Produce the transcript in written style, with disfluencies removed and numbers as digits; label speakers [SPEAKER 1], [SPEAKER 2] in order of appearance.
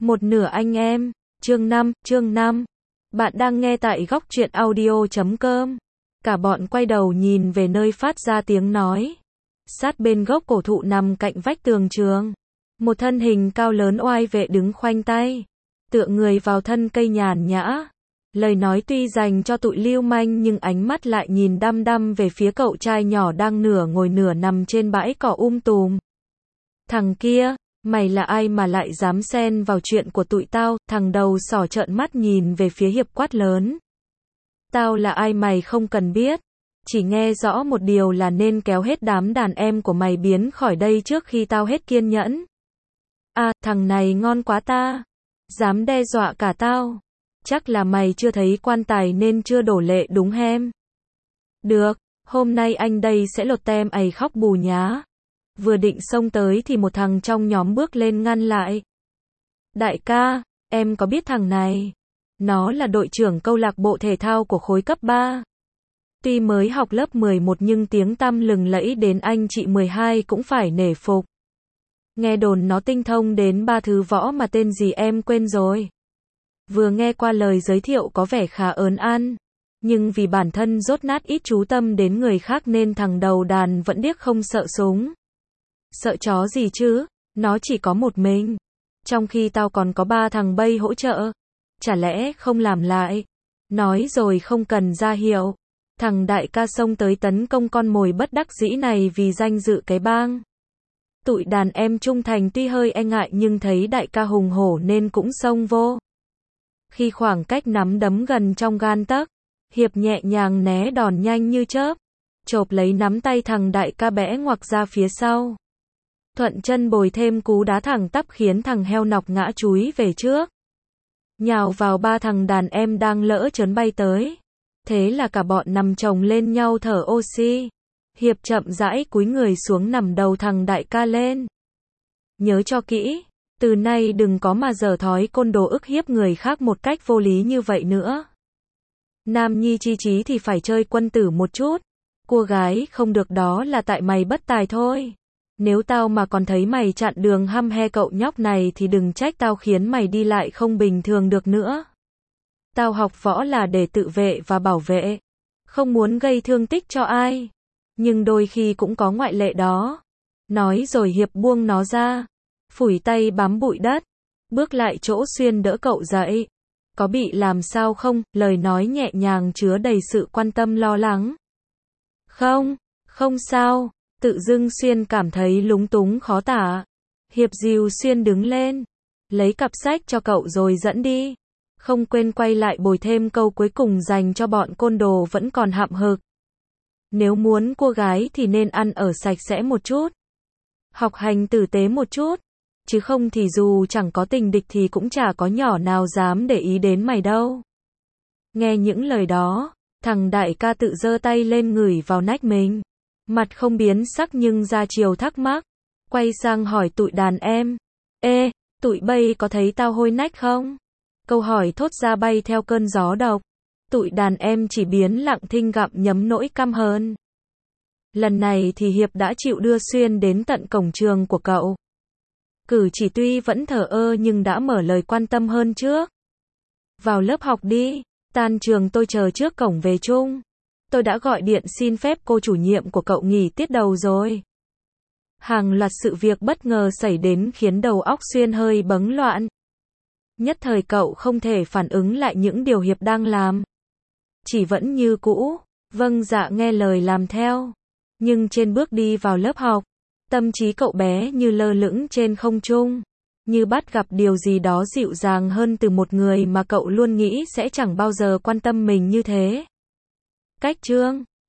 [SPEAKER 1] Một nửa anh em, chương 5. Bạn đang nghe tại góc truyện audio.com. Cả bọn quay đầu nhìn về nơi phát ra tiếng nói. Sát bên gốc cổ thụ nằm cạnh vách tường trường. Một thân hình cao lớn oai vệ đứng khoanh tay, tựa người vào thân cây nhàn nhã. Lời nói tuy dành cho tụi lưu manh nhưng ánh mắt lại nhìn đăm đăm về phía cậu trai nhỏ đang nửa ngồi nửa nằm trên bãi cỏ tùm. Thằng kia, mày là ai mà lại dám xen vào chuyện của tụi tao? Thằng đầu sỏ trợn mắt nhìn về phía Hiệp quát lớn. Tao là ai mày không cần biết. Chỉ nghe rõ một điều là nên kéo hết đám đàn em của mày biến khỏi đây trước khi tao hết kiên nhẫn. À, thằng này ngon quá ta. Dám đe dọa cả tao. Chắc là mày chưa thấy quan tài nên chưa đổ lệ đúng hem. Được, hôm nay anh đây sẽ lột tem ầy khóc bù nhá. Vừa định xông tới thì một thằng trong nhóm bước lên ngăn lại. Đại ca, em có biết thằng này? Nó là đội trưởng câu lạc bộ thể thao của khối cấp 3. Tuy mới học lớp 11 nhưng tiếng tăm lừng lẫy đến anh chị 12 cũng phải nể phục. Nghe đồn nó tinh thông đến 3 thứ võ mà tên gì em quên rồi. Vừa nghe qua lời giới thiệu có vẻ khá ớn ăn. Nhưng vì bản thân dốt nát ít chú tâm đến người khác nên thằng đầu đàn vẫn điếc không sợ súng. Sợ chó gì chứ, nó chỉ có một mình. Trong khi tao còn có 3 thằng bay hỗ trợ. Chả lẽ không làm lại? Nói rồi không cần ra hiệu. Thằng đại ca xông tới tấn công con mồi bất đắc dĩ này vì danh dự cái bang. Tụi đàn em trung thành tuy hơi e ngại nhưng thấy đại ca hùng hổ nên cũng xông vô. Khi khoảng cách nắm đấm gần trong gan tấc, Hiệp nhẹ nhàng né đòn nhanh như chớp, chộp lấy nắm tay thằng đại ca bẽ ngoặc ra phía sau. Thuận chân bồi thêm cú đá thẳng tắp khiến thằng heo nọc ngã chúi về trước. Nhào vào 3 thằng đàn em đang lỡ chớn bay tới. Thế là cả bọn nằm chồng lên nhau thở oxy. Hiệp chậm rãi cúi người xuống nằm đầu thằng đại ca lên. Nhớ cho kỹ, từ nay đừng có mà dở thói côn đồ ức hiếp người khác một cách vô lý như vậy nữa. Nam nhi chi chí thì phải chơi quân tử một chút. Cua gái không được đó là tại mày bất tài thôi. Nếu tao mà còn thấy mày chặn đường hăm he cậu nhóc này thì đừng trách tao khiến mày đi lại không bình thường được nữa. Tao học võ là để tự vệ và bảo vệ, không muốn gây thương tích cho ai. Nhưng đôi khi cũng có ngoại lệ đó. Nói rồi Hiệp buông nó ra, phủi tay bám bụi đất, bước lại chỗ Xuyên đỡ cậu dậy. Có bị làm sao không? Lời nói nhẹ nhàng chứa đầy sự quan tâm lo lắng. Không sao. Tự dưng Xuyên cảm thấy lúng túng khó tả. Hiệp dìu Xuyên đứng lên, lấy cặp sách cho cậu rồi dẫn đi. Không quên quay lại bồi thêm câu cuối cùng dành cho bọn côn đồ vẫn còn hậm hực. Nếu muốn cua gái thì nên ăn ở sạch sẽ một chút. Học hành tử tế một chút. Chứ không thì dù chẳng có tình địch thì cũng chả có nhỏ nào dám để ý đến mày đâu. Nghe những lời đó, thằng đại ca tự giơ tay lên ngửi vào nách mình. Mặt không biến sắc nhưng ra chiều thắc mắc. Quay sang hỏi tụi đàn em. Ê, tụi bay có thấy tao hôi nách không? Câu hỏi thốt ra bay theo cơn gió độc. Tụi đàn em chỉ biến lặng thinh gặm nhấm nỗi căm hờn. Lần này thì Hiệp đã chịu đưa Xuyên đến tận cổng trường của cậu. Cử chỉ tuy vẫn thờ ơ nhưng đã mở lời quan tâm hơn trước. Vào lớp học đi, tan trường tôi chờ trước cổng về chung. Tôi đã gọi điện xin phép cô chủ nhiệm của cậu nghỉ tiết đầu rồi. Hàng loạt sự việc bất ngờ xảy đến khiến đầu óc Xuyên hơi bấn loạn. Nhất thời cậu không thể phản ứng lại những điều Hiệp đang làm. Chỉ vẫn như cũ, vâng dạ nghe lời làm theo. Nhưng trên bước đi vào lớp học, tâm trí cậu bé như lơ lửng trên không trung. Như bắt gặp điều gì đó dịu dàng hơn từ một người mà cậu luôn nghĩ sẽ chẳng bao giờ quan tâm mình như thế. Cách chương